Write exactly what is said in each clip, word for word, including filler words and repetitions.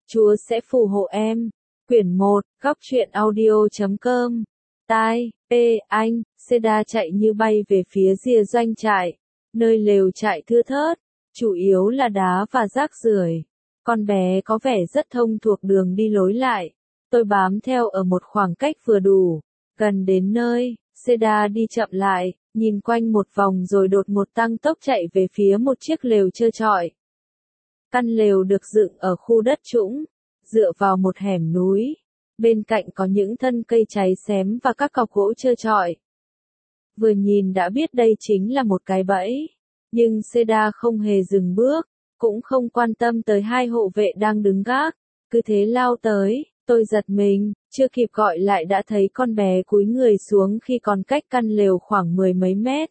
Chúa sẽ phù hộ em. Quyển một, góc truyện audio chấm com. Tai, P, anh, Seda chạy như bay về phía rìa doanh trại, nơi lều trại thưa thớt, chủ yếu là đá và rác rưởi. Con bé có vẻ rất thông thuộc đường đi lối lại. Tôi bám theo ở một khoảng cách vừa đủ. Gần đến nơi, Seda đi chậm lại, nhìn quanh một vòng rồi đột ngột tăng tốc chạy về phía một chiếc lều trơ trọi. Căn lều được dựng ở khu đất trũng, dựa vào một hẻm núi. Bên cạnh có những thân cây cháy xém và các cọc gỗ trơ trọi. Vừa nhìn đã biết đây chính là một cái bẫy. Nhưng Seda không hề dừng bước, cũng không quan tâm tới hai hộ vệ đang đứng gác. Cứ thế lao tới, tôi giật mình, chưa kịp gọi lại đã thấy con bé cúi người xuống khi còn cách căn lều khoảng mười mấy mét.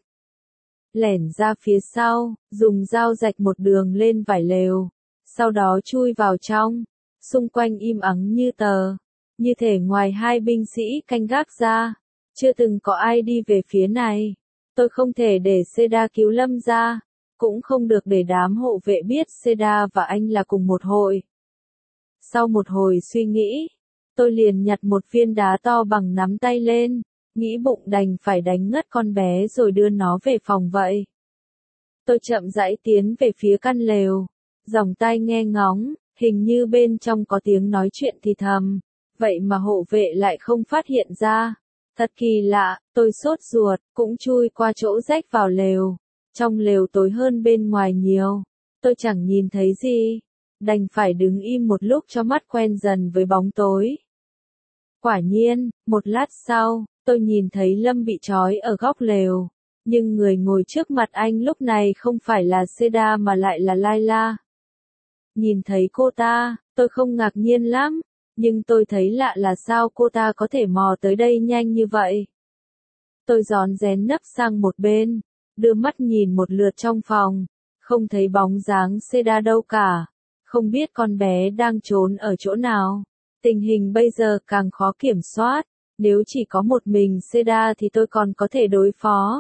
Lẻn ra phía sau, dùng dao rạch một đường lên vải lều, sau đó chui vào trong. Xung quanh im ắng như tờ, như thể ngoài hai binh sĩ canh gác ra, chưa từng có ai đi về phía này. Tôi không thể để Seda cứu Lâm ra, cũng không được để đám hộ vệ biết Seda và anh là cùng một hội. Sau một hồi suy nghĩ, tôi liền nhặt một viên đá to bằng nắm tay lên, nghĩ bụng đành phải đánh ngất con bé rồi đưa nó về phòng vậy. Tôi chậm rãi tiến về phía căn lều, dòng tai nghe ngóng, hình như bên trong có tiếng nói chuyện thì thầm, vậy mà hộ vệ lại không phát hiện ra. Thật kỳ lạ, tôi sốt ruột, cũng chui qua chỗ rách vào lều. Trong lều tối hơn bên ngoài nhiều, tôi chẳng nhìn thấy gì, đành phải đứng im một lúc cho mắt quen dần với bóng tối. Quả nhiên, một lát sau, tôi nhìn thấy Lâm bị trói ở góc lều, nhưng người ngồi trước mặt anh lúc này không phải là Seda mà lại là Layla. Nhìn thấy cô ta, tôi không ngạc nhiên lắm, nhưng tôi thấy lạ là sao cô ta có thể mò tới đây nhanh như vậy. Tôi rón rén nấp sang một bên, đưa mắt nhìn một lượt trong phòng, không thấy bóng dáng Seda đâu cả, không biết con bé đang trốn ở chỗ nào. Tình hình bây giờ càng khó kiểm soát, nếu chỉ có một mình Seda thì tôi còn có thể đối phó.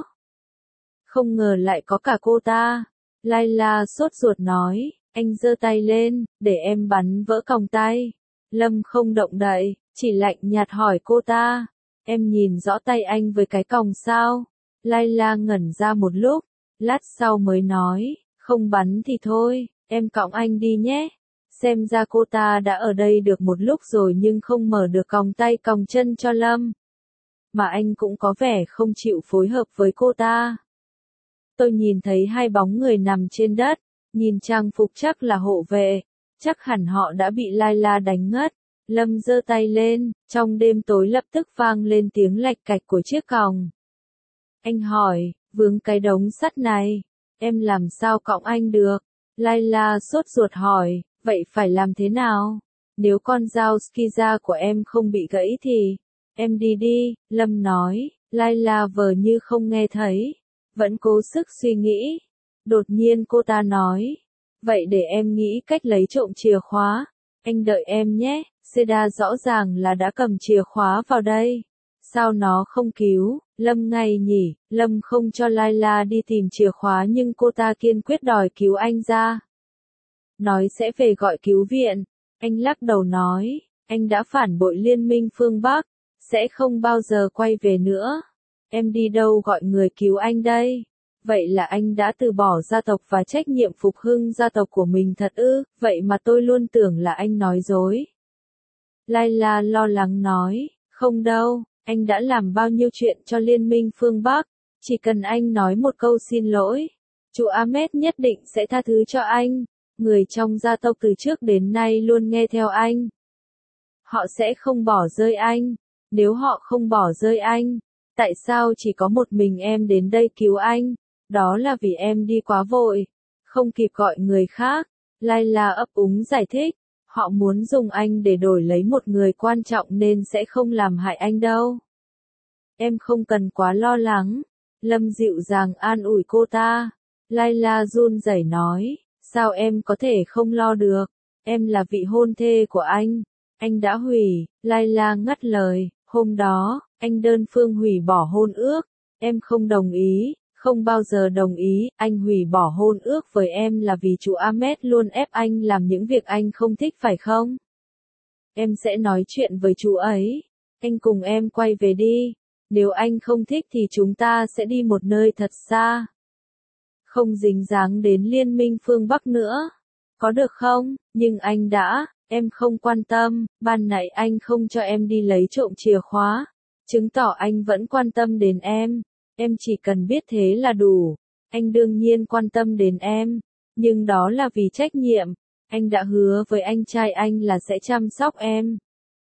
Không ngờ lại có cả cô ta. Layla sốt ruột nói, anh giơ tay lên, để em bắn vỡ còng tay. Lâm không động đậy, chỉ lạnh nhạt hỏi cô ta, em nhìn rõ tay anh với cái còng sao? Layla ngẩn ra một lúc, lát sau mới nói, không bắn thì thôi, em cõng anh đi nhé. Xem ra cô ta đã ở đây được một lúc rồi nhưng không mở được còng tay còng chân cho Lâm. Mà anh cũng có vẻ không chịu phối hợp với cô ta. Tôi nhìn thấy hai bóng người nằm trên đất, nhìn trang phục chắc là hộ vệ, chắc hẳn họ đã bị Layla đánh ngất. Lâm giơ tay lên, trong đêm tối lập tức vang lên tiếng lạch cạch của chiếc còng. Anh hỏi, vướng cái đống sắt này, em làm sao cõng anh được? Layla sốt ruột hỏi, vậy phải làm thế nào? Nếu con dao skiza của em không bị gãy thì, em đi đi, Lâm nói. Layla vờ như không nghe thấy, vẫn cố sức suy nghĩ. Đột nhiên cô ta nói, vậy để em nghĩ cách lấy trộm chìa khóa, anh đợi em nhé. Seda rõ ràng là đã cầm chìa khóa vào đây. Sao nó không cứu? Lâm ngay nhỉ, Lâm không cho Layla đi tìm chìa khóa nhưng cô ta kiên quyết đòi cứu anh ra. Nói sẽ về gọi cứu viện. Anh lắc đầu nói, anh đã phản bội liên minh phương Bắc, sẽ không bao giờ quay về nữa. Em đi đâu gọi người cứu anh đây? Vậy là anh đã từ bỏ gia tộc và trách nhiệm phục hưng gia tộc của mình thật ư? Vậy mà tôi luôn tưởng là anh nói dối. Layla lo lắng nói, không đâu, anh đã làm bao nhiêu chuyện cho liên minh phương Bắc, chỉ cần anh nói một câu xin lỗi, chú Ahmed nhất định sẽ tha thứ cho anh. Người trong gia tộc từ trước đến nay luôn nghe theo anh. Họ sẽ không bỏ rơi anh. Nếu họ không bỏ rơi anh, tại sao chỉ có một mình em đến đây cứu anh? Đó là vì em đi quá vội, không kịp gọi người khác. Layla ấp úng giải thích, họ muốn dùng anh để đổi lấy một người quan trọng nên sẽ không làm hại anh đâu. Em không cần quá lo lắng. Lâm dịu dàng an ủi cô ta. Layla run rẩy nói, sao em có thể không lo được? Em là vị hôn thê của anh. Anh đã hủy. Layla ngắt lời, hôm đó, anh đơn phương hủy bỏ hôn ước. Em không đồng ý, không bao giờ đồng ý. Anh hủy bỏ hôn ước với em là vì chú Ahmed luôn ép anh làm những việc anh không thích phải không? em sẽ nói chuyện với chú ấy. Anh cùng em quay về đi. Nếu anh không thích thì chúng ta sẽ đi một nơi thật xa. Không dính dáng đến Liên minh phương Bắc nữa. Có được không? Nhưng anh đã, em không quan tâm, ban nãy anh không cho em đi lấy trộm chìa khóa. Chứng tỏ anh vẫn quan tâm đến em. Em chỉ cần biết thế là đủ. Anh đương nhiên quan tâm đến em. Nhưng đó là vì trách nhiệm. Anh đã hứa với anh trai anh là sẽ chăm sóc em.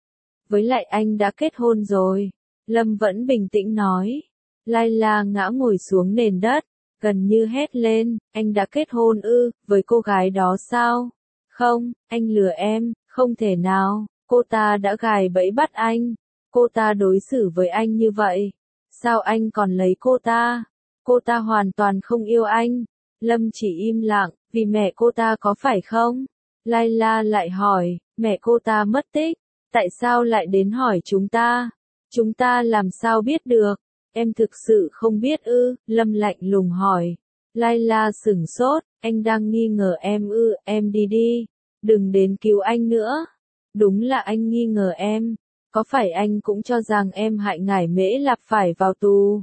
Với lại anh đã kết hôn rồi. Lâm vẫn bình tĩnh nói. Layla ngã ngồi xuống nền đất, gần như hét lên, anh đã kết hôn ư, với cô gái đó sao? Không, anh lừa em, không thể nào, cô ta đã gài bẫy bắt anh. Cô ta đối xử với anh như vậy. Sao anh còn lấy cô ta? Cô ta hoàn toàn không yêu anh. Lâm chỉ im lặng, vì mẹ cô ta có phải không? Layla lại hỏi, mẹ cô ta mất tích, tại sao lại đến hỏi chúng ta? Chúng ta làm sao biết được? Em thực sự không biết ư? Lâm lạnh lùng hỏi. Layla sửng sốt, anh đang nghi ngờ em ư? Em đi đi, đừng đến cứu anh nữa. Đúng là anh nghi ngờ em. Có phải anh cũng cho rằng em hại Ngải Mễ Lạp phải vào tù?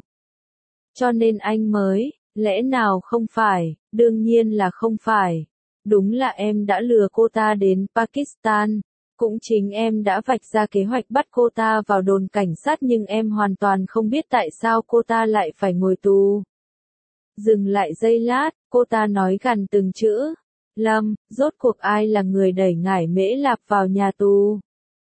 Cho nên anh mới, lẽ nào không phải? Đương nhiên là không phải. Đúng là em đã lừa cô ta đến Pakistan. Cũng chính em đã vạch ra kế hoạch bắt cô ta vào đồn cảnh sát, nhưng em hoàn toàn không biết tại sao cô ta lại phải ngồi tù. Dừng lại giây lát, cô ta nói gằn từng chữ. Lâm, rốt cuộc ai là người đẩy Ngải Mễ Lạp vào nhà tù?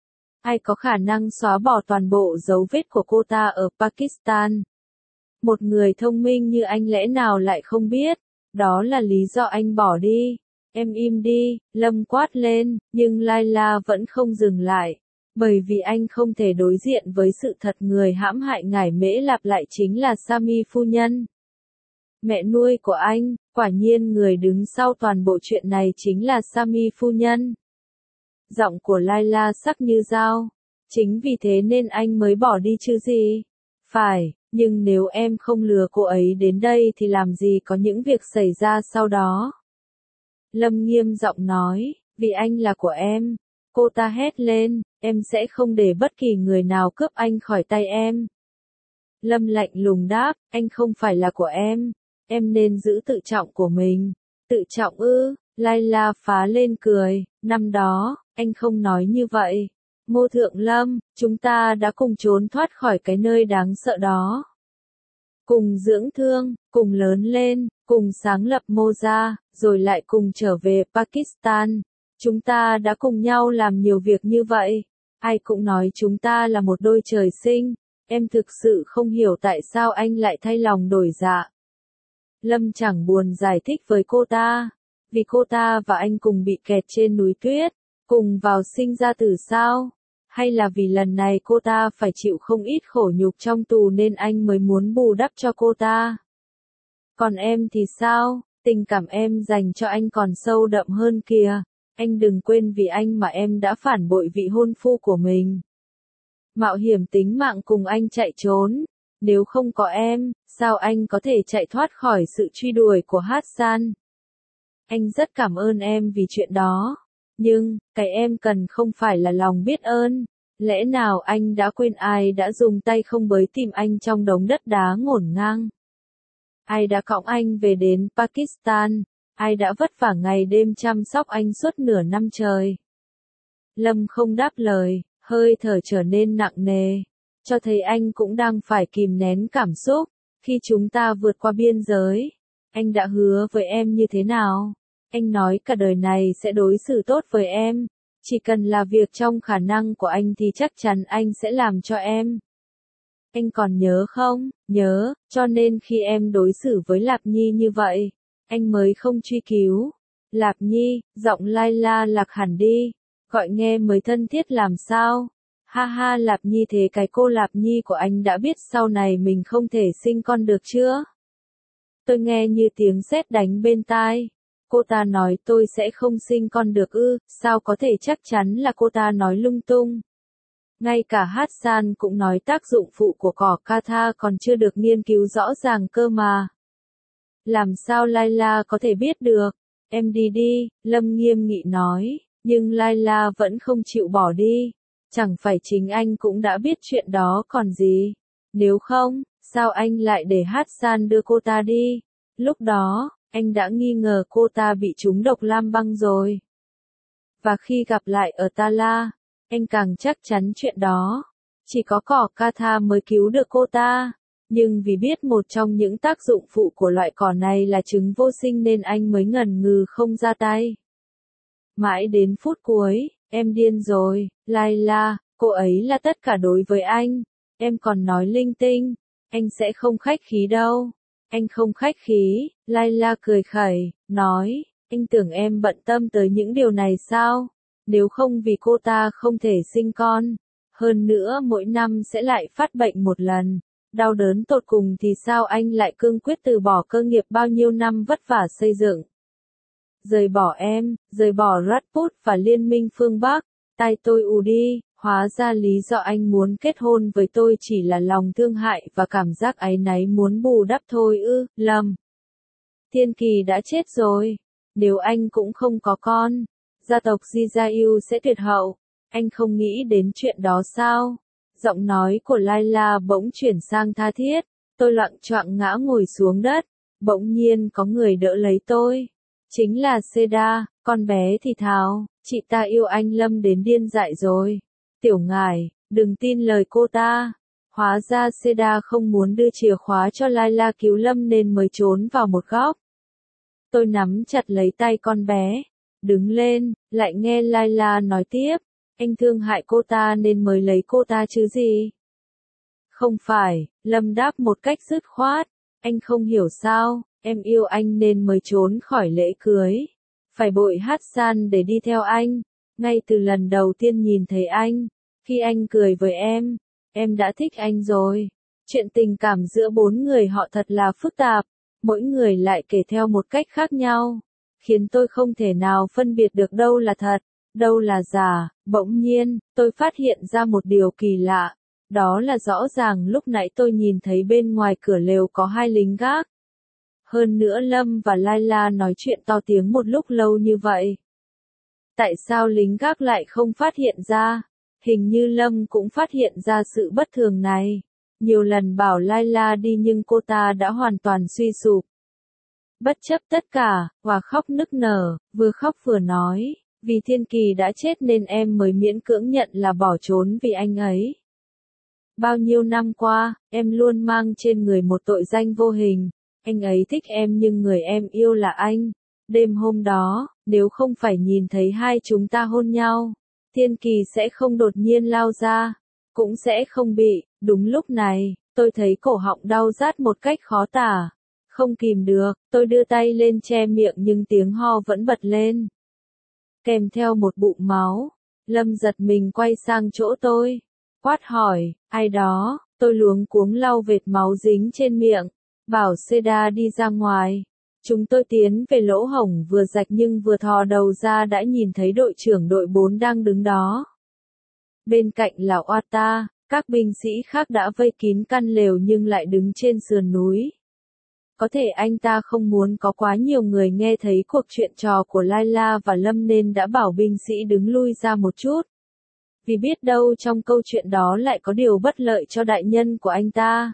Ai có khả năng xóa bỏ toàn bộ dấu vết của cô ta ở Pakistan? Một người thông minh như anh lẽ nào lại không biết? Đó là lý do anh bỏ đi. Em im đi, Lâm quát lên, nhưng Layla vẫn không dừng lại. Bởi vì anh không thể đối diện với sự thật người hãm hại Ngải Mễ Lạp lại chính là Sami phu nhân. Mẹ nuôi của anh, quả nhiên người đứng sau toàn bộ chuyện này chính là Sami phu nhân. Giọng của Layla sắc như dao. Chính vì thế nên anh mới bỏ đi chứ gì? Phải, nhưng nếu em không lừa cô ấy đến đây thì làm gì có những việc xảy ra sau đó? Lâm nghiêm giọng nói, vì anh là của em. Cô ta hét lên, em sẽ không để bất kỳ người nào cướp anh khỏi tay em. Lâm lạnh lùng đáp, anh không phải là của em. Em nên giữ tự trọng của mình. Tự trọng ư? Layla phá lên cười, năm đó, anh không nói như vậy. Ngô Thượng Lâm, chúng ta đã cùng trốn thoát khỏi cái nơi đáng sợ đó. Cùng dưỡng thương, cùng lớn lên, cùng sáng lập Moza, rồi lại cùng trở về Pakistan. Chúng ta đã cùng nhau làm nhiều việc như vậy. Ai cũng nói chúng ta là một đôi trời sinh. Em thực sự không hiểu tại sao anh lại thay lòng đổi dạ. Lâm chẳng buồn giải thích với cô ta. Vì cô ta và anh cùng bị kẹt trên núi tuyết, cùng vào sinh ra tử sao? Hay là vì lần này cô ta phải chịu không ít khổ nhục trong tù nên anh mới muốn bù đắp cho cô ta? Còn em thì sao? Tình cảm em dành cho anh còn sâu đậm hơn kìa. Anh đừng quên vì anh mà em đã phản bội vị hôn phu của mình. Mạo hiểm tính mạng cùng anh chạy trốn. Nếu không có em, sao anh có thể chạy thoát khỏi sự truy đuổi của Hassan? Anh rất cảm ơn em vì chuyện đó. Nhưng, cái em cần không phải là lòng biết ơn. Lẽ nào anh đã quên ai đã dùng tay không bới tìm anh trong đống đất đá ngổn ngang? Ai đã cõng anh về đến Pakistan? Ai đã vất vả ngày đêm chăm sóc anh suốt nửa năm trời? Lâm không đáp lời, hơi thở trở nên nặng nề. Cho thấy anh cũng đang phải kìm nén cảm xúc. Khi chúng ta vượt qua biên giới, anh đã hứa với em như thế nào? Anh nói cả đời này sẽ đối xử tốt với em. Chỉ cần là việc trong khả năng của anh thì chắc chắn anh sẽ làm cho em. Anh còn nhớ không? Nhớ, cho nên khi em đối xử với Lạp Nhi như vậy, anh mới không truy cứu. Lạp Nhi, giọng Layla lạc hẳn đi. Gọi nghe mới thân thiết làm sao? Ha ha, Lạp Nhi, thế cái cô Lạp Nhi của anh đã biết sau này mình không thể sinh con được chưa? Tôi nghe như tiếng sét đánh bên tai. Cô ta nói tôi sẽ không sinh con được ư? Sao có thể chắc chắn là cô ta nói lung tung? Ngay cả Hassan cũng nói tác dụng phụ của cỏ Katha còn chưa được nghiên cứu rõ ràng cơ mà. Làm sao Layla có thể biết được? Em đi đi, Lâm nghiêm nghị nói, Nhưng Layla vẫn không chịu bỏ đi. Chẳng phải chính anh cũng đã biết chuyện đó còn gì. Nếu không, sao anh lại để Hassan đưa cô ta đi? Lúc đó, anh đã nghi ngờ cô ta bị trúng độc lam băng rồi. Và khi gặp lại ở Tala, anh càng chắc chắn chuyện đó. Chỉ có cỏ Katha mới cứu được cô ta. Nhưng vì biết một trong những tác dụng phụ của loại cỏ này là trứng vô sinh nên anh mới ngần ngừ không ra tay. Mãi đến phút cuối, em điên rồi, Layla, cô ấy là tất cả đối với anh. Em còn nói linh tinh, anh sẽ không khách khí đâu. Anh không khách khí, Layla cười khẩy, nói, anh tưởng em bận tâm tới những điều này sao? Nếu không vì cô ta không thể sinh con. Hơn nữa mỗi năm sẽ lại phát bệnh một lần. Đau đớn tột cùng thì sao anh lại cương quyết từ bỏ cơ nghiệp bao nhiêu năm vất vả xây dựng. Rời bỏ em, rời bỏ Rajput và Liên minh phương Bắc, tai tôi ù đi, hóa ra lý do anh muốn kết hôn với tôi chỉ là lòng thương hại và cảm giác áy náy muốn bù đắp thôi ư, lầm. Thiên Kỳ đã chết rồi, nếu anh cũng không có con, gia tộc Jijayu sẽ tuyệt hậu, anh không nghĩ đến chuyện đó sao? Giọng nói của Layla bỗng chuyển sang tha thiết, tôi loạng choạng ngã ngồi xuống đất, bỗng nhiên có người đỡ lấy tôi. Chính là Seda, con bé thì thào, chị ta yêu anh Lâm đến điên dại rồi. Tiểu ngải, đừng tin lời cô ta. Hóa ra Seda không muốn đưa chìa khóa cho Layla cứu Lâm nên mới trốn vào một góc. Tôi nắm chặt lấy tay con bé, đứng lên, lại nghe Layla nói tiếp, anh thương hại cô ta nên mới lấy cô ta chứ gì. Không phải, Lâm đáp một cách dứt khoát, anh không hiểu sao. Em yêu anh nên mới trốn khỏi lễ cưới. Phải bội Hassan để đi theo anh. Ngay từ lần đầu tiên nhìn thấy anh, khi anh cười với em, em đã thích anh rồi. Chuyện tình cảm giữa bốn người họ thật là phức tạp, mỗi người lại kể theo một cách khác nhau, khiến tôi không thể nào phân biệt được đâu là thật, đâu là giả. Bỗng nhiên, tôi phát hiện ra một điều kỳ lạ. Đó là rõ ràng lúc nãy tôi nhìn thấy bên ngoài cửa lều có hai lính gác. Hơn nữa Lâm và Layla nói chuyện to tiếng một lúc lâu như vậy. Tại sao lính gác lại không phát hiện ra? Hình như Lâm cũng phát hiện ra sự bất thường này. Nhiều lần bảo Layla đi nhưng cô ta đã hoàn toàn suy sụp. Bất chấp tất cả, Hòa khóc nức nở, vừa khóc vừa nói, vì Thiên Kỳ đã chết nên em mới miễn cưỡng nhận là bỏ trốn vì anh ấy. Bao nhiêu năm qua, em luôn mang trên người một tội danh vô hình. Anh ấy thích em nhưng người em yêu là anh. Đêm hôm đó, nếu không phải nhìn thấy hai chúng ta hôn nhau, Thiên Kỳ sẽ không đột nhiên lao ra, cũng sẽ không bị. Đúng lúc này, tôi thấy cổ họng đau rát một cách khó tả. Không kìm được, tôi đưa tay lên che miệng nhưng tiếng ho vẫn bật lên. Kèm theo một bụng máu, Lâm giật mình quay sang chỗ tôi. Quát hỏi, ai đó, tôi luống cuống lau vệt máu dính trên miệng. Bảo Seda đi ra ngoài. Chúng tôi tiến về lỗ hổng vừa rạch nhưng vừa thò đầu ra đã nhìn thấy đội trưởng đội bốn đang đứng đó. Bên cạnh là Wata, các binh sĩ khác đã vây kín căn lều nhưng lại đứng trên sườn núi. Có thể anh ta không muốn có quá nhiều người nghe thấy cuộc chuyện trò của Layla và Lâm nên đã bảo binh sĩ đứng lui ra một chút. Vì biết đâu trong câu chuyện đó lại có điều bất lợi cho đại nhân của anh ta.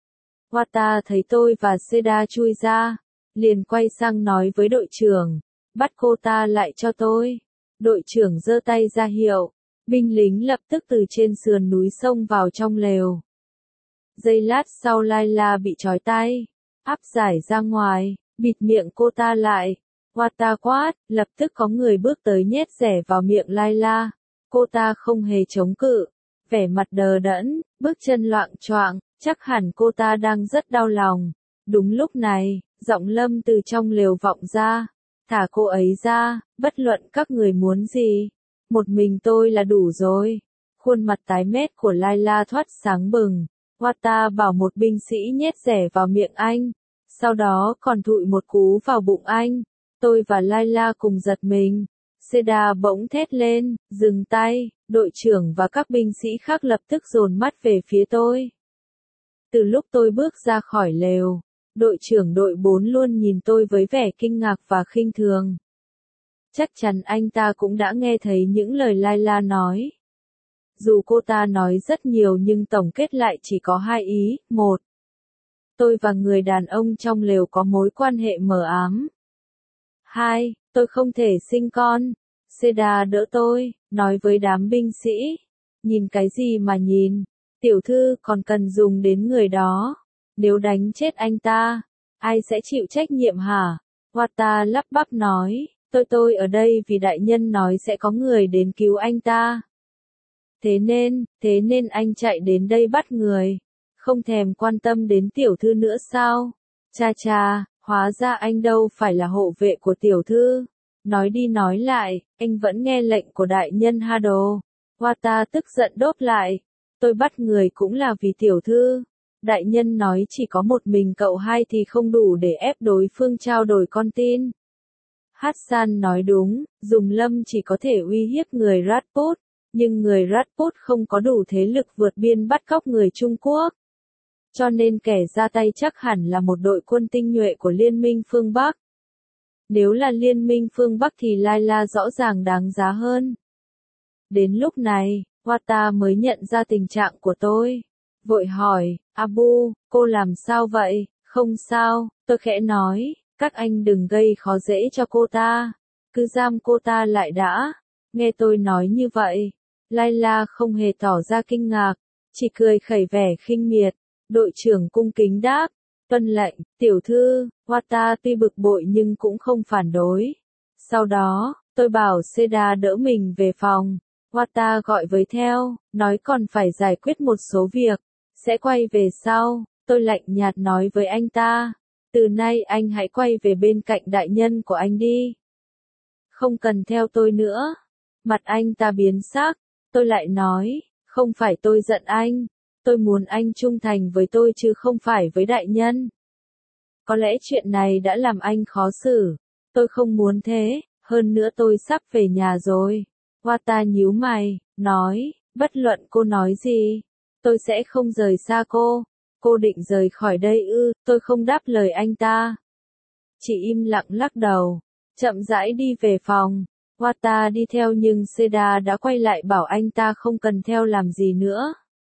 Wata thấy tôi và Seda chui ra, liền quay sang nói với đội trưởng, bắt cô ta lại cho tôi. Đội trưởng giơ tay ra hiệu, binh lính lập tức từ trên sườn núi xông vào trong lều. Giây lát sau Layla bị trói tay, áp giải ra ngoài, bịt miệng cô ta lại. Wata quát, lập tức có người bước tới nhét rẻ vào miệng Layla. Cô ta không hề chống cự, vẻ mặt đờ đẫn, bước chân loạng choạng, chắc hẳn cô ta đang rất đau lòng. Đúng lúc này, giọng Lâm từ trong lều vọng ra, thả cô ấy ra, bất luận các người muốn gì. Một mình tôi là đủ rồi. Khuôn mặt tái mét của Layla thoát sáng bừng. Wata bảo một binh sĩ nhét rẻ vào miệng anh, sau đó còn thụi một cú vào bụng anh. Tôi và Layla cùng giật mình. Seda bỗng thét lên, dừng tay. Đội trưởng và các binh sĩ khác lập tức dồn mắt về phía tôi. Từ lúc tôi bước ra khỏi lều, đội trưởng đội bốn luôn nhìn tôi với vẻ kinh ngạc và khinh thường. Chắc chắn anh ta cũng đã nghe thấy những lời Layla nói. Dù cô ta nói rất nhiều nhưng tổng kết lại chỉ có hai ý. Một, tôi và người đàn ông trong lều có mối quan hệ mờ ám. Hai, tôi không thể sinh con. Seda đỡ tôi, nói với đám binh sĩ. Nhìn cái gì mà nhìn, tiểu thư còn cần dùng đến người đó. Nếu đánh chết anh ta, ai sẽ chịu trách nhiệm hả? Wata lắp bắp nói, tôi tôi ở đây vì đại nhân nói sẽ có người đến cứu anh ta. Thế nên, thế nên anh chạy đến đây bắt người. Không thèm quan tâm đến tiểu thư nữa sao? Cha cha, hóa ra anh đâu phải là hộ vệ của tiểu thư. Nói đi nói lại, anh vẫn nghe lệnh của đại nhân Hado. Wata tức giận đốt lại. Tôi bắt người cũng là vì tiểu thư. Đại nhân nói chỉ có một mình cậu hai thì không đủ để ép đối phương trao đổi con tin. Hassan nói đúng, dùng lâm chỉ có thể uy hiếp người Rajput, nhưng người Rajput không có đủ thế lực vượt biên bắt cóc người Trung Quốc. Cho nên kẻ ra tay chắc hẳn là một đội quân tinh nhuệ của Liên minh phương Bắc. Nếu là Liên minh phương Bắc thì Layla rõ ràng đáng giá hơn. Đến lúc này, Wata mới nhận ra tình trạng của tôi. Vội hỏi, Abu, cô làm sao vậy? Không sao, tôi khẽ nói, các anh đừng gây khó dễ cho cô ta. Cứ giam cô ta lại đã. Nghe tôi nói như vậy, Layla không hề tỏ ra kinh ngạc, chỉ cười khẩy vẻ khinh miệt. Đội trưởng cung kính đáp, tuân lệnh, tiểu thư. Wata tuy bực bội nhưng cũng không phản đối. Sau đó, tôi bảo Seda đỡ mình về phòng. Wata gọi với theo, nói còn phải giải quyết một số việc. Sẽ quay về sau, tôi lạnh nhạt nói với anh ta. Từ nay anh hãy quay về bên cạnh đại nhân của anh đi. Không cần theo tôi nữa. Mặt anh ta biến sắc, tôi lại nói, không phải tôi giận anh. Tôi muốn anh trung thành với tôi chứ không phải với đại nhân. Có lẽ chuyện này đã làm anh khó xử. Tôi không muốn thế, hơn nữa tôi sắp về nhà rồi. Wata nhíu mày, nói, bất luận cô nói gì, tôi sẽ không rời xa cô. Cô định rời khỏi đây ư? Tôi không đáp lời anh ta. Chỉ im lặng lắc đầu, chậm rãi đi về phòng. Wata đi theo nhưng Seda đã quay lại bảo anh ta không cần theo làm gì nữa.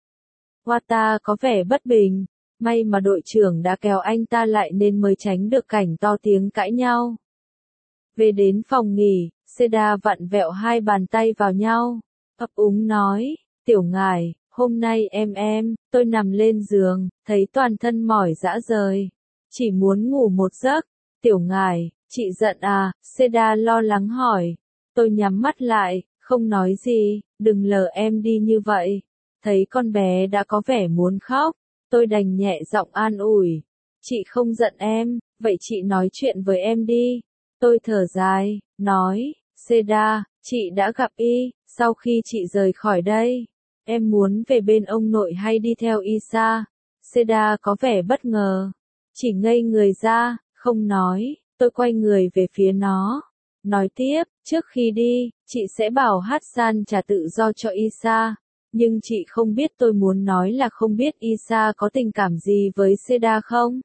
Wata có vẻ bất bình, may mà đội trưởng đã kéo anh ta lại nên mới tránh được cảnh to tiếng cãi nhau. Về đến phòng nghỉ, Seda vặn vẹo hai bàn tay vào nhau, ấp úng nói, tiểu ngài, hôm nay em em, tôi nằm lên giường, thấy toàn thân mỏi rã rời, chỉ muốn ngủ một giấc. Tiểu ngài, chị giận à? Seda lo lắng hỏi. Tôi nhắm mắt lại, không nói gì, đừng lờ em đi như vậy. Thấy con bé đã có vẻ muốn khóc, tôi đành nhẹ giọng an ủi. Chị không giận em, vậy chị nói chuyện với em đi. Tôi thở dài, nói, Seda, chị đã gặp y, sau khi chị rời khỏi đây, em muốn về bên ông nội hay đi theo Isa? Seda có vẻ bất ngờ, chỉ ngây người ra, không nói. Tôi quay người về phía nó, nói tiếp, trước khi đi, chị sẽ bảo Hassan trả tự do cho Isa. Nhưng chị không biết tôi muốn nói là không biết Isa có tình cảm gì với Seda không?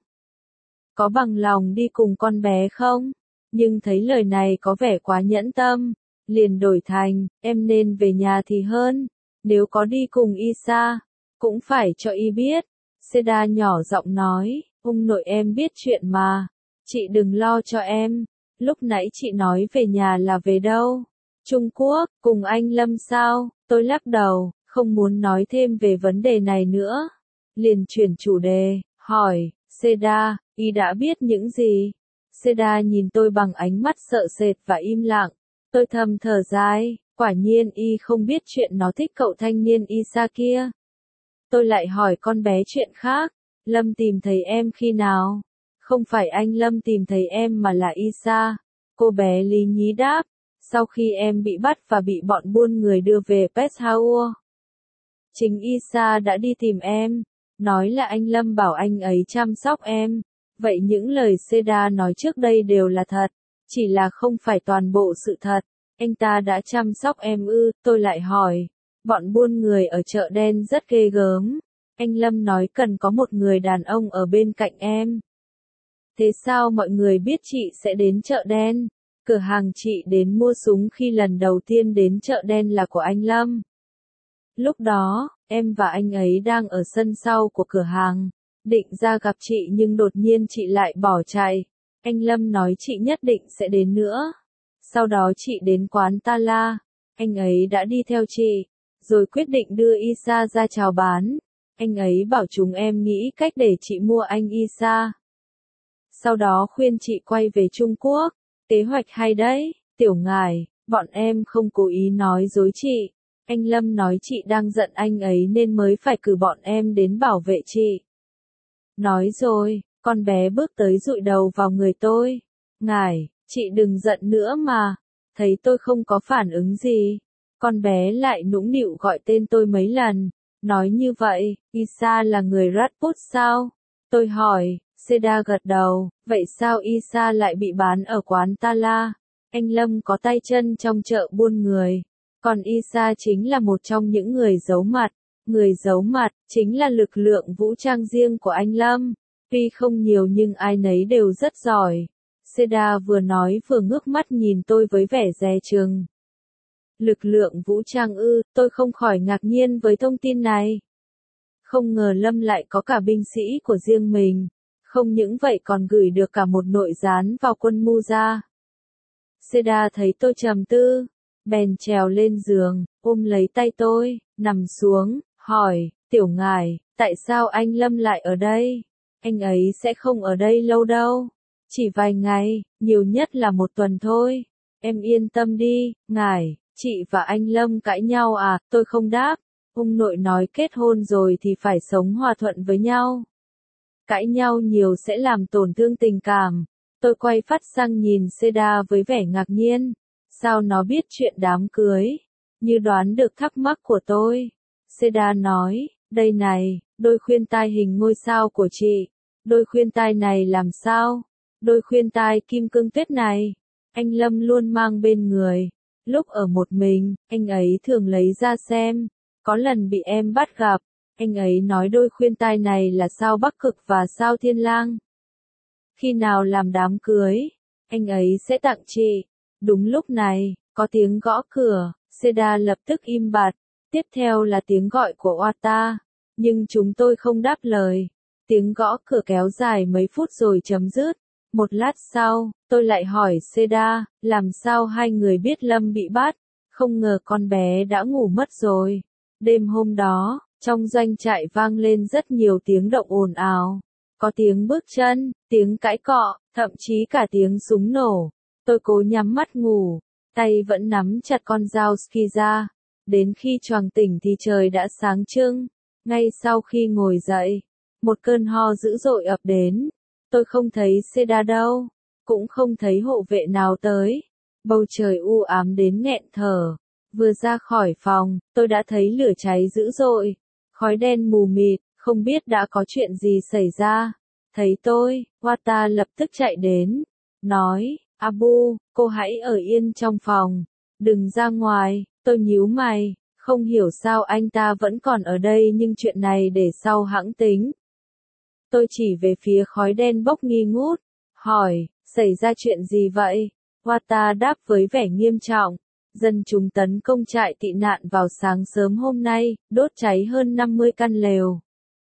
Có bằng lòng đi cùng con bé không? Nhưng thấy lời này có vẻ quá nhẫn tâm, liền đổi thành, em nên về nhà thì hơn. Nếu có đi cùng Isa, cũng phải cho y biết. Seda nhỏ giọng nói, ông nội em biết chuyện mà. Chị đừng lo cho em. Lúc nãy chị nói về nhà là về đâu? Trung Quốc, cùng anh Lâm sao? Tôi lắc đầu, không muốn nói thêm về vấn đề này nữa. Liền chuyển chủ đề, hỏi, Seda, y đã biết những gì? Seda nhìn tôi bằng ánh mắt sợ sệt và im lặng. Tôi thầm thở dài, quả nhiên y không biết chuyện nó thích cậu thanh niên Isa kia. Tôi lại hỏi con bé chuyện khác, Lâm tìm thấy em khi nào? Không phải anh Lâm tìm thấy em mà là Isa. Cô bé lý nhí đáp, sau khi em bị bắt và bị bọn buôn người đưa về Peshawar. Chính Isa đã đi tìm em, nói là anh Lâm bảo anh ấy chăm sóc em. Vậy những lời Seda nói trước đây đều là thật, chỉ là không phải toàn bộ sự thật. Anh ta đã chăm sóc em ư? Tôi lại hỏi. Bọn buôn người ở chợ đen rất ghê gớm. Anh Lâm nói cần có một người đàn ông ở bên cạnh em. Thế sao mọi người biết chị sẽ đến chợ đen? Cửa hàng chị đến mua súng khi lần đầu tiên đến chợ đen là của anh Lâm. Lúc đó, em và anh ấy đang ở sân sau của cửa hàng, định ra gặp chị nhưng đột nhiên chị lại bỏ chạy. Anh Lâm nói chị nhất định sẽ đến nữa. Sau đó chị đến quán Tala, anh ấy đã đi theo chị, rồi quyết định đưa Isa ra chào bán. Anh ấy bảo chúng em nghĩ cách để chị mua anh Isa. Sau đó khuyên chị quay về Trung Quốc. Kế hoạch hay đấy, tiểu ngải, bọn em không cố ý nói dối chị. Anh Lâm nói chị đang giận anh ấy nên mới phải cử bọn em đến bảo vệ chị. Nói rồi, con bé bước tới dụi đầu vào người tôi. Ngải, chị đừng giận nữa mà. Thấy tôi không có phản ứng gì. Con bé lại nũng nịu gọi tên tôi mấy lần. Nói như vậy, Isa là người Rajput sao? Tôi hỏi, Seda gật đầu, vậy sao Isa lại bị bán ở quán Tala? Anh Lâm có tay chân trong chợ buôn người. Còn Isa chính là một trong những người giấu mặt. Người giấu mặt, chính là lực lượng vũ trang riêng của anh Lâm. Tuy không nhiều nhưng ai nấy đều rất giỏi. Seda vừa nói vừa ngước mắt nhìn tôi với vẻ dè chừng. Lực lượng vũ trang ư, tôi không khỏi ngạc nhiên với thông tin này. Không ngờ Lâm lại có cả binh sĩ của riêng mình. Không những vậy còn gửi được cả một nội gián vào quân Muza. Seda thấy tôi trầm tư, bèn trèo lên giường, ôm lấy tay tôi, nằm xuống, hỏi, tiểu ngải, tại sao anh Lâm lại ở đây? Anh ấy sẽ không ở đây lâu đâu. Chỉ vài ngày, nhiều nhất là một tuần thôi. Em yên tâm đi, ngải, chị và anh Lâm cãi nhau à, tôi không đáp. Ông nội nói kết hôn rồi thì phải sống hòa thuận với nhau. Cãi nhau nhiều sẽ làm tổn thương tình cảm. Tôi quay phát sang nhìn Seda với vẻ ngạc nhiên. Sao nó biết chuyện đám cưới? Như đoán được thắc mắc của tôi. Seda nói, đây này, đôi khuyên tai hình ngôi sao của chị. Đôi khuyên tai này làm sao? Đôi khuyên tai kim cương tuyết này. Anh Lâm luôn mang bên người. Lúc ở một mình, anh ấy thường lấy ra xem. Có lần bị em bắt gặp. Anh ấy nói đôi khuyên tai này là sao Bắc Cực và sao Thiên Lang. Khi nào làm đám cưới, anh ấy sẽ tặng chị. Đúng lúc này, có tiếng gõ cửa, Seda lập tức im bặt. Tiếp theo là tiếng gọi của Wata. Nhưng chúng tôi không đáp lời. Tiếng gõ cửa kéo dài mấy phút rồi chấm dứt. Một lát sau, tôi lại hỏi Seda, làm sao hai người biết Lâm bị bắt? Không ngờ con bé đã ngủ mất rồi. Đêm hôm đó, trong doanh trại vang lên rất nhiều tiếng động ồn ào. Có tiếng bước chân, tiếng cãi cọ, thậm chí cả tiếng súng nổ. Tôi cố nhắm mắt ngủ, tay vẫn nắm chặt con dao Skiza. Đến khi choàng tỉnh thì trời đã sáng trưng. Ngay sau khi ngồi dậy, một cơn ho dữ dội ập đến. Tôi không thấy Seda đâu, cũng không thấy hộ vệ nào tới. Bầu trời u ám đến nghẹn thở. Vừa ra khỏi phòng, tôi đã thấy lửa cháy dữ dội. Khói đen mù mịt, không biết đã có chuyện gì xảy ra. Thấy tôi, Wata lập tức chạy đến. Nói, Abu, cô hãy ở yên trong phòng. Đừng ra ngoài. Tôi nhíu mày, không hiểu sao anh ta vẫn còn ở đây nhưng chuyện này để sau hãng tính. Tôi chỉ về phía khói đen bốc nghi ngút. Hỏi, xảy ra chuyện gì vậy? Wata đáp với vẻ nghiêm trọng. Dân chúng tấn công trại tị nạn vào sáng sớm hôm nay, đốt cháy hơn năm mươi căn lều.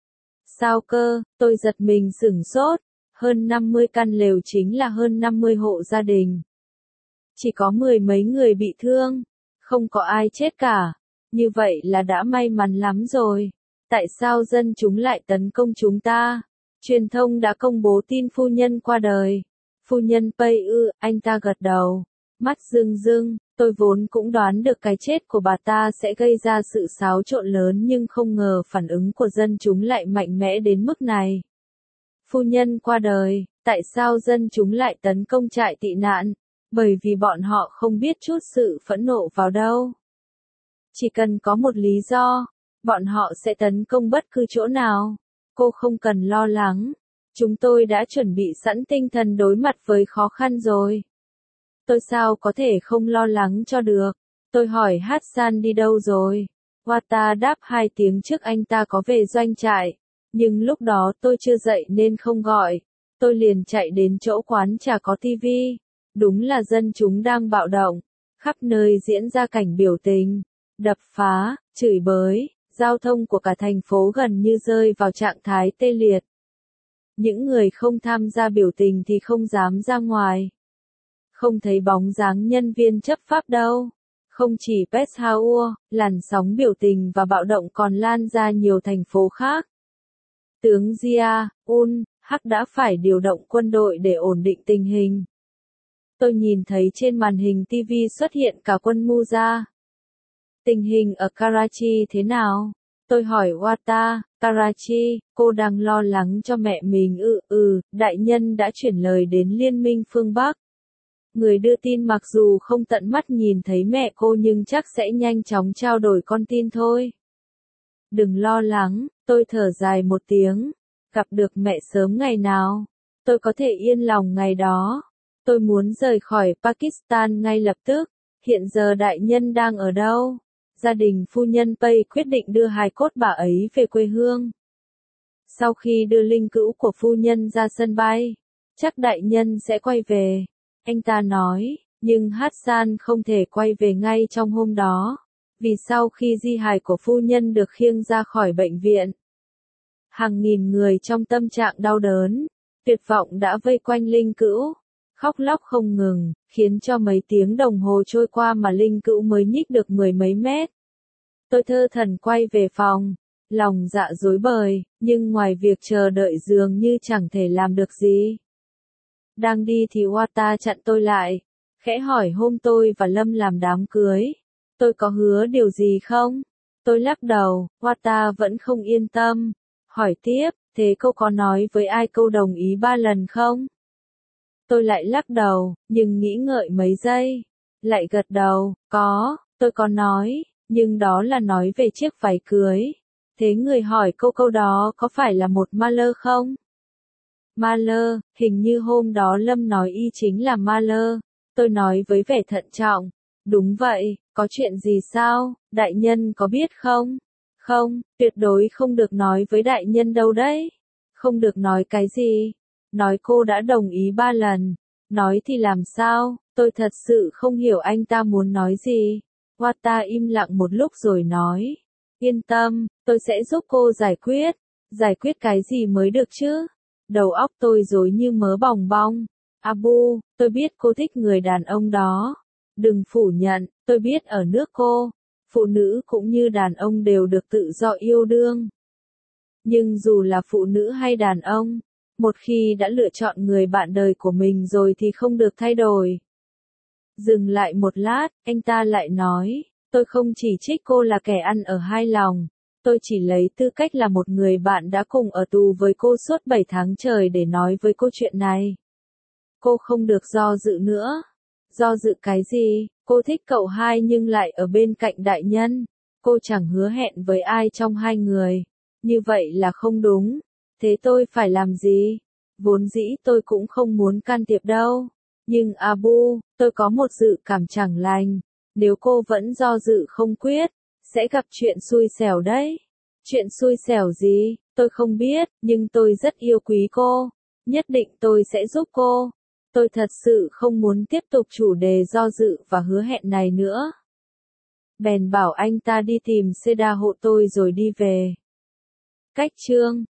Sao cơ, tôi giật mình sửng sốt. Hơn năm mươi căn lều chính là hơn năm mươi hộ gia đình. Chỉ có mười mấy người bị thương. Không có ai chết cả. Như vậy là đã may mắn lắm rồi. Tại sao dân chúng lại tấn công chúng ta? Truyền thông đã công bố tin phu nhân qua đời. Phu nhân Pei ư, anh ta gật đầu. Mắt rưng rưng, tôi vốn cũng đoán được cái chết của bà ta sẽ gây ra sự xáo trộn lớn nhưng không ngờ phản ứng của dân chúng lại mạnh mẽ đến mức này. Phu nhân qua đời, tại sao dân chúng lại tấn công trại tị nạn? Bởi vì bọn họ không biết chút sự phẫn nộ vào đâu. Chỉ cần có một lý do, bọn họ sẽ tấn công bất cứ chỗ nào. Cô không cần lo lắng. Chúng tôi đã chuẩn bị sẵn tinh thần đối mặt với khó khăn rồi. Tôi sao có thể không lo lắng cho được. Tôi hỏi Hassan đi đâu rồi. Wata đáp hai tiếng trước anh ta có về doanh trại. Nhưng lúc đó tôi chưa dậy nên không gọi. Tôi liền chạy đến chỗ quán trà có tivi. Đúng là dân chúng đang bạo động, khắp nơi diễn ra cảnh biểu tình, đập phá, chửi bới, giao thông của cả thành phố gần như rơi vào trạng thái tê liệt. Những người không tham gia biểu tình thì không dám ra ngoài. Không thấy bóng dáng nhân viên chấp pháp đâu. Không chỉ Peshawar, làn sóng biểu tình và bạo động còn lan ra nhiều thành phố khác. Tướng Zia-ul Haq đã phải điều động quân đội để ổn định tình hình. Tôi nhìn thấy trên màn hình ti vi xuất hiện cả quân Mujah. Tình hình ở Karachi thế nào? Tôi hỏi Wata, Karachi, cô đang lo lắng cho mẹ mình ư, ừ, ừ, đại nhân đã chuyển lời đến Liên minh phương Bắc. Người đưa tin mặc dù không tận mắt nhìn thấy mẹ cô nhưng chắc sẽ nhanh chóng trao đổi con tin thôi. Đừng lo lắng, tôi thở dài một tiếng. Gặp được mẹ sớm ngày nào, tôi có thể yên lòng ngày đó. Tôi muốn rời khỏi Pakistan ngay lập tức. Hiện giờ đại nhân đang ở đâu? Gia đình phu nhân Pay quyết định đưa hài cốt bà ấy về quê hương. Sau khi đưa linh cữu của phu nhân ra sân bay, chắc đại nhân sẽ quay về. Anh ta nói, nhưng Hassan không thể quay về ngay trong hôm đó. Vì sau khi di hài của phu nhân được khiêng ra khỏi bệnh viện, hàng nghìn người trong tâm trạng đau đớn, tuyệt vọng đã vây quanh linh cữu, khóc lóc không ngừng, khiến cho mấy tiếng đồng hồ trôi qua mà linh cữu mới nhích được mười mấy mét. Tôi thơ thẩn quay về phòng, lòng dạ rối bời, nhưng ngoài việc chờ đợi dường như chẳng thể làm được gì. Đang đi thì Wata chặn tôi lại, khẽ hỏi hôm tôi và Lâm làm đám cưới, tôi có hứa điều gì không? Tôi lắc đầu, Wata vẫn không yên tâm, hỏi tiếp, thế cô có nói với ai câu đồng ý ba lần không? Tôi lại lắc đầu, nhưng nghĩ ngợi mấy giây, lại gật đầu, có, tôi có nói, nhưng đó là nói về chiếc váy cưới. Thế người hỏi câu câu đó có phải là một Mahler không? Mahler, hình như hôm đó Lâm nói y chính là Mahler. Tôi nói với vẻ thận trọng, đúng vậy, có chuyện gì sao, đại nhân có biết không? Không, tuyệt đối không được nói với đại nhân đâu đấy. Không được nói cái gì? Nói cô đã đồng ý ba lần. Nói thì làm sao, tôi thật sự không hiểu anh ta muốn nói gì. Wata im lặng một lúc rồi nói, yên tâm, tôi sẽ giúp cô giải quyết. Giải quyết cái gì mới được chứ? Đầu óc tôi rối như mớ bòng bong. Abu, tôi biết cô thích người đàn ông đó. Đừng phủ nhận, tôi biết ở nước cô, phụ nữ cũng như đàn ông đều được tự do yêu đương. Nhưng dù là phụ nữ hay đàn ông, một khi đã lựa chọn người bạn đời của mình rồi thì không được thay đổi. Dừng lại một lát, anh ta lại nói, tôi không chỉ trích cô là kẻ ăn ở hai lòng, tôi chỉ lấy tư cách là một người bạn đã cùng ở tù với cô suốt bảy tháng trời để nói với cô chuyện này. Cô không được do dự nữa. Do dự cái gì? Cô thích cậu hai nhưng lại ở bên cạnh đại nhân. Cô chẳng hứa hẹn với ai trong hai người. Như vậy là không đúng. Thế tôi phải làm gì? Vốn dĩ tôi cũng không muốn can thiệp đâu. Nhưng Abu, tôi có một dự cảm chẳng lành. Nếu cô vẫn do dự không quyết, sẽ gặp chuyện xui xẻo đấy. Chuyện xui xẻo gì? Tôi không biết, nhưng tôi rất yêu quý cô. Nhất định tôi sẽ giúp cô. Tôi thật sự không muốn tiếp tục chủ đề do dự và hứa hẹn này nữa. Bèn bảo anh ta đi tìm Seda hộ tôi rồi đi về. Cách chương